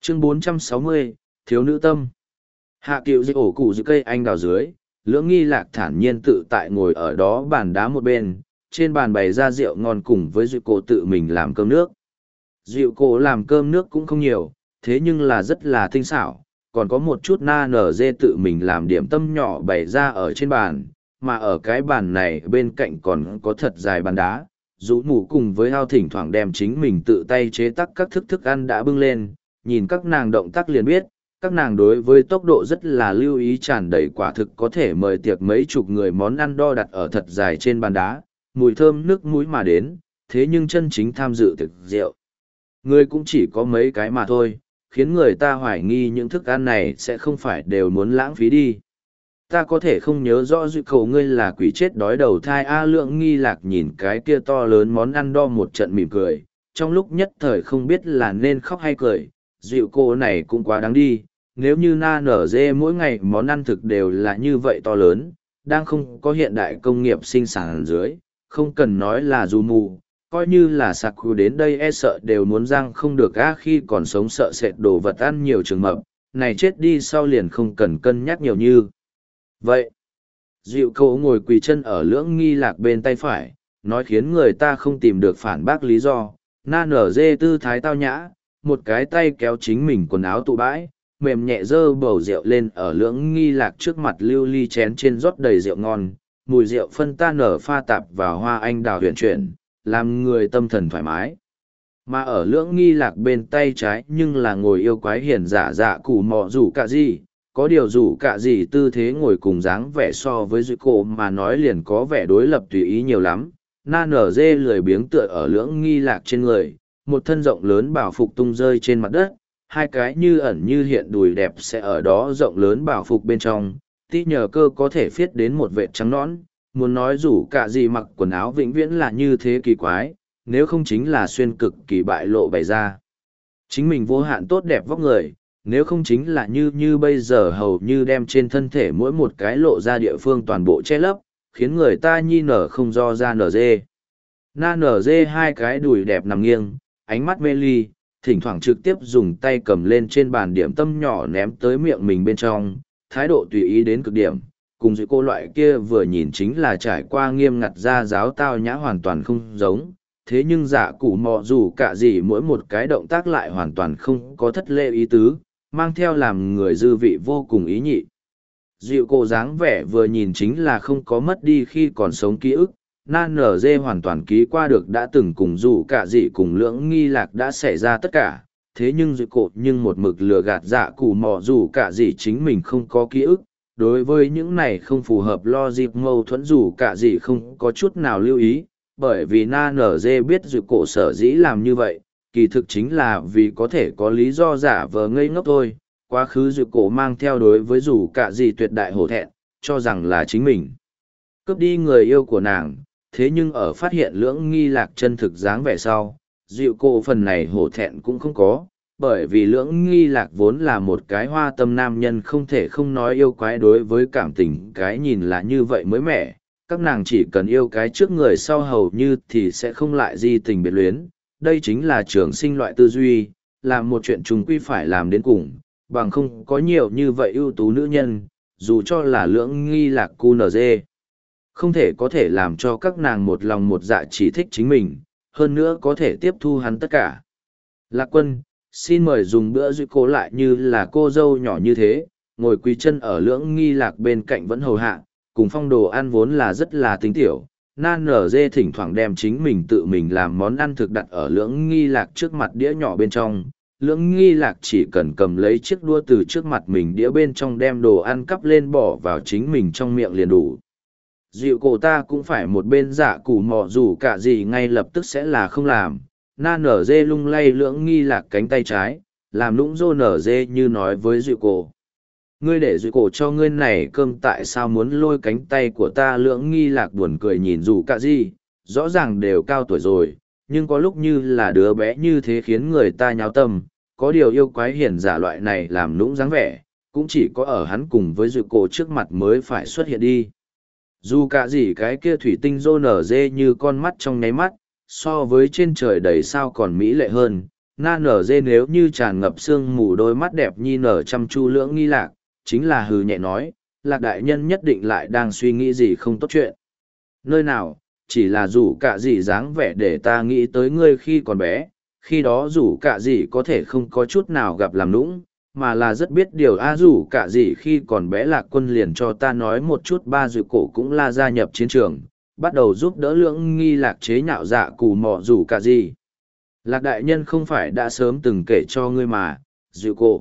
Chương 460, Thiếu nữ tâm. Hạ Cựu Dịch ổ cụ dưới cây anh đào dưới, Lưỡng Nghi Lạc thản nhiên tự tại ngồi ở đó bàn đá một bên, trên bàn bày ra rượu ngon cùng với Dịu Cổ tự mình làm cơm nước. Dịu Cổ làm cơm nước cũng không nhiều, thế nhưng là rất là tinh xảo, còn có một chút na nở dê tự mình làm điểm tâm nhỏ bày ra ở trên bàn, mà ở cái bàn này bên cạnh còn có thật dài bàn đá. Dũ mù cùng với ao thỉnh thoảng đem chính mình tự tay chế tác các thức ăn đã bưng lên, nhìn các nàng động tác liền biết, các nàng đối với tốc độ rất là lưu ý, tràn đầy quả thực có thể mời tiệc mấy chục người món ăn đo đặt ở thật dài trên bàn đá, mùi thơm nước mũi mà đến, thế nhưng chân chính tham dự thực rượu. Người cũng chỉ có mấy cái mà thôi, khiến người ta hoài nghi những thức ăn này sẽ không phải đều muốn lãng phí đi. Ta có thể không nhớ rõ dư khẩu ngươi là quỷ chết đói đầu thai A. Lượng Nghi Lạc nhìn cái kia to lớn món ăn đo một trận mỉm cười, trong lúc nhất thời không biết là nên khóc hay cười, dịu cô này cũng quá đáng đi, nếu như na nở dê mỗi ngày món ăn thực đều là như vậy to lớn, đang không có hiện đại công nghiệp sinh sản dưới, không cần nói là dù mù, coi như là sạc khu đến đây e sợ đều muốn răng không được á. Khi còn sống sợ sệt đồ vật ăn nhiều trường mập, này chết đi sau liền không cần cân nhắc nhiều như vậy. Dịu cậu ngồi quỳ chân ở Lưỡng Nghi Lạc bên tay phải, nói khiến người ta không tìm được phản bác lý do. Na nở dê tư thái tao nhã, một cái tay kéo chính mình quần áo tụ bãi, mềm nhẹ dơ bầu rượu lên ở Lưỡng Nghi Lạc trước mặt, lưu ly chén trên rót đầy rượu ngon, mùi rượu phân tan nở pha tạp vào hoa anh đào huyền chuyển, làm người tâm thần thoải mái. Mà ở Lưỡng Nghi Lạc bên tay trái nhưng là ngồi yêu quái hiền giả dạ củ mọ rủ cả gì, có điều rủ cả gì tư thế ngồi cùng dáng vẻ so với dư cổ mà nói liền có vẻ đối lập tùy ý nhiều lắm. Na nở dê lười biếng tựa ở Lưỡng Nghi Lạc trên người, một thân rộng lớn bảo phục tung rơi trên mặt đất, hai cái như ẩn như hiện đùi đẹp sẽ ở đó rộng lớn bảo phục bên trong, tí nhờ cơ có thể phiết đến một vệt trắng nõn. Muốn nói rủ cả gì mặc quần áo vĩnh viễn là như thế kỳ quái, nếu không chính là xuyên cực kỳ bại lộ bày ra chính mình vô hạn tốt đẹp vóc người, nếu không chính là như bây giờ hầu như đem trên thân thể mỗi một cái lộ ra địa phương toàn bộ che lấp, khiến người ta nhi nở không do ra nở dê. Na nở dê hai cái đùi đẹp nằm nghiêng, ánh mắt mê ly, thỉnh thoảng trực tiếp dùng tay cầm lên trên bàn điểm tâm nhỏ ném tới miệng mình bên trong, thái độ tùy ý đến cực điểm, cùng dưới cô loại kia vừa nhìn chính là trải qua nghiêm ngặt ra giáo tao nhã hoàn toàn không giống. Thế nhưng giả cụ mọ dù cả gì mỗi một cái động tác lại hoàn toàn không có thất lễ ý tứ, mang theo làm người dư vị vô cùng ý nhị. Dịu cô dáng vẻ vừa nhìn chính là không có mất đi khi còn sống ký ức, na nở dê hoàn toàn ký qua được đã từng cùng dù cả gì cùng Lưỡng Nghi Lạc đã xảy ra tất cả. Thế nhưng dịu cô nhưng một mực lừa gạt giả cụ mọ dù cả gì chính mình không có ký ức. Đối với những này không phù hợp logic mâu thuẫn dù cả gì không có chút nào lưu ý, bởi vì na nở dê biết dịu cổ sở dĩ làm như vậy, kỳ thực chính là vì có thể có lý do giả vờ ngây ngốc thôi. Quá khứ dịu cổ mang theo đối với dù cả gì tuyệt đại hổ thẹn, cho rằng là chính mình cướp đi người yêu của nàng, thế nhưng ở phát hiện Lưỡng Nghi Lạc chân thực dáng vẻ sau, dịu cổ phần này hổ thẹn cũng không có, bởi vì Lưỡng Nghi Lạc vốn là một cái hoa tâm nam nhân không thể không nói yêu quái, đối với cảm tình cái nhìn là như vậy mới mẻ, các nàng chỉ cần yêu cái trước người sau hầu như thì sẽ không lại di tình biệt luyến. Đây chính là trường sinh loại tư duy, làm một chuyện chúng quy phải làm đến cùng, bằng không có nhiều như vậy ưu tú nữ nhân, dù cho là Lưỡng Nghi Lạc cu nở dê, không thể có thể làm cho các nàng một lòng một dạ chỉ thích chính mình, hơn nữa có thể tiếp thu hắn tất cả. Lạc Quân, xin mời dùng bữa duy cô lại như là cô dâu nhỏ như thế, ngồi quỳ chân ở Lưỡng Nghi Lạc bên cạnh vẫn hầu hạ, cùng phong đồ ăn vốn là rất là tính tiểu. Na nở dê thỉnh thoảng đem chính mình tự mình làm món ăn thực đặt ở Lưỡng Nghi Lạc trước mặt đĩa nhỏ bên trong. Lưỡng Nghi Lạc chỉ cần cầm lấy chiếc đũa từ trước mặt mình đĩa bên trong đem đồ ăn cắp lên bỏ vào chính mình trong miệng liền đủ. Dịu cổ ta cũng phải một bên giả củ mọ dù cả gì ngay lập tức sẽ là không làm. Na nở dê lung lay Lưỡng Nghi Lạc cánh tay trái, làm lũng rô nở dê như nói với dịu cổ. Ngươi để dịu cổ cho ngươi này cơm tại sao muốn lôi cánh tay của ta? Lưỡng Nghi Lạc buồn cười nhìn dù cả gì, rõ ràng đều cao tuổi rồi, nhưng có lúc như là đứa bé như thế khiến người ta nháo tâm, có điều yêu quái hiền giả loại này làm lũng dáng vẻ, cũng chỉ có ở hắn cùng với dịu cổ trước mặt mới phải xuất hiện đi. Dù cả gì cái kia thủy tinh rô nở dê như con mắt trong nháy mắt, so với trên trời đầy sao còn mỹ lệ hơn, Na nở dê nếu như tràn ngập sương mù đôi mắt đẹp nhi nở chăm chu lưỡng nghi lạc, chính là hừ nhẹ nói, lạc đại nhân nhất định lại đang suy nghĩ gì không tốt chuyện. Nơi nào, chỉ là rủ cả gì dáng vẻ để ta nghĩ tới ngươi khi còn bé, khi đó rủ cả gì có thể không có chút nào gặp làm nũng, mà là rất biết điều rủ cả gì khi còn bé lạc quân liền cho ta nói một chút ba dự cổ cũng là gia nhập chiến trường, bắt đầu giúp đỡ lưỡng nghi lạc chế nhạo dạ cù mò rủ cả gì. Lạc đại nhân không phải đã sớm từng kể cho ngươi mà, dự cổ.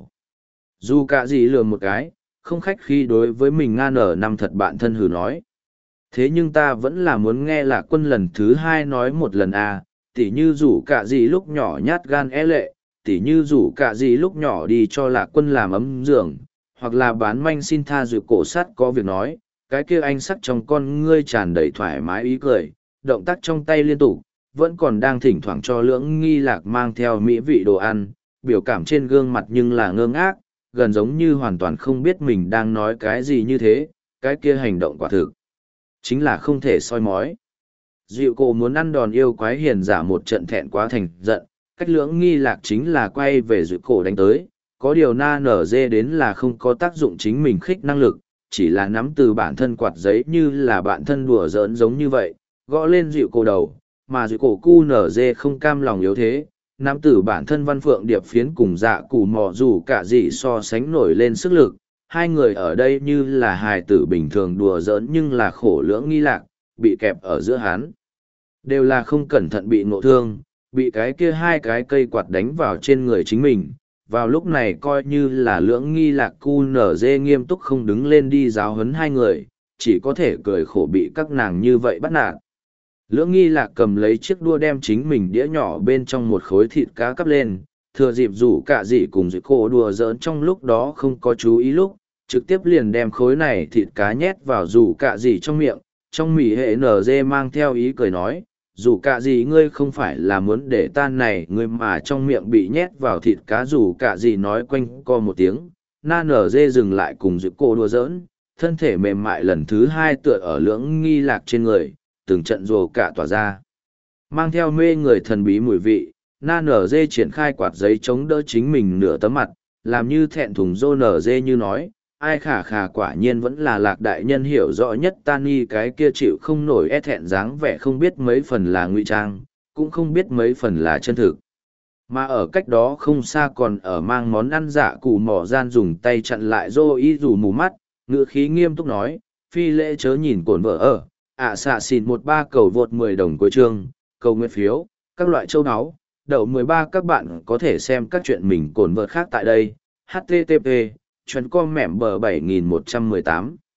Dù cả gì lừa một cái, không khách khi đối với mình nga nở năm thật bạn thân hừ nói. Thế nhưng ta vẫn là muốn nghe lạc quân lần thứ hai nói một lần tỉ như rủ cả gì lúc nhỏ nhát gan lệ, tỉ như rủ cả gì lúc nhỏ đi cho lạc quân làm ấm giường, hoặc là bán manh xin tha dự cổ sắt có việc nói, cái kia anh sắc trong con ngươi tràn đầy thoải mái ý cười, động tác trong tay liên tục, vẫn còn đang thỉnh thoảng cho lưỡng nghi lạc mang theo mỹ vị đồ ăn, biểu cảm trên gương mặt nhưng là ngơ ngác, gần giống như hoàn toàn không biết mình đang nói cái gì như thế, cái kia hành động quả thực chính là không thể soi mói. Dịu cổ muốn ăn đòn yêu quái hiền giả một trận thẹn quá thành giận, cách lưỡng nghi lạc chính là quay về dịu cổ đánh tới, có điều na nở dê đến là không có tác dụng chính mình khích năng lực, chỉ là nắm từ bản thân quạt giấy như là bản thân đùa giỡn giống như vậy, gõ lên dịu cổ đầu, mà dịu cổ cu nở dê không cam lòng yếu thế, nắm từ bản thân văn phượng điệp phiến cùng dạ cù mò dù cả gì so sánh nổi lên sức lực. Hai người ở đây như là hài tử bình thường đùa giỡn nhưng là khổ lưỡng nghi lạc, bị kẹp ở giữa hắn. Đều là không cẩn thận bị ngộ thương, bị cái kia hai cái cây quạt đánh vào trên người chính mình. Vào lúc này coi như là lưỡng nghi lạc cu nở dê nghiêm túc không đứng lên đi giáo huấn hai người, chỉ có thể cười khổ bị các nàng như vậy bắt nạt. Lưỡng nghi lạc cầm lấy chiếc đua đem chính mình đĩa nhỏ bên trong một khối thịt cá cắp lên, thừa dịp rủ cả dị cùng dị cổ đùa giỡn trong lúc đó không có chú ý lúc, trực tiếp liền đem khối này thịt cá nhét vào rủ cả dị trong miệng, trong mỉ hệ nở dê mang theo ý cười nói, rủ cả dị ngươi không phải là muốn để tan này ngươi mà trong miệng bị nhét vào thịt cá rủ cả dị nói quanh co một tiếng, na nở dê dừng lại cùng dị cổ đùa giỡn, thân thể mềm mại lần thứ hai tựa ở lưỡng nghi lạc trên người, từng trận rồ cả tỏa ra. Mang theo mê người thần bí mùi vị, na nở dê triển khai quạt giấy chống đỡ chính mình nửa tấm mặt, làm như thẹn thùng dô nở dê như nói, ai khả khả quả nhiên vẫn là lạc đại nhân hiểu rõ nhất tan nghi cái kia chịu không nổi e thẹn dáng vẻ không biết mấy phần là ngụy trang, cũng không biết mấy phần là chân thực. Mà ở cách đó không xa còn ở mang món ăn dạ cụ mỏ gian dùng tay chặn lại dô y dù mù mắt, ngựa khí nghiêm túc nói, phi lễ chớ nhìn cổn vợ ở, xạ xịn 13 cầu vượt 10 đồng cuối chương, cầu nguyện phiếu, các loại châu áo. Đậu 13 các bạn có thể xem các chuyện mình cổn vợt khác tại đây. http://com mẻm bờ 7118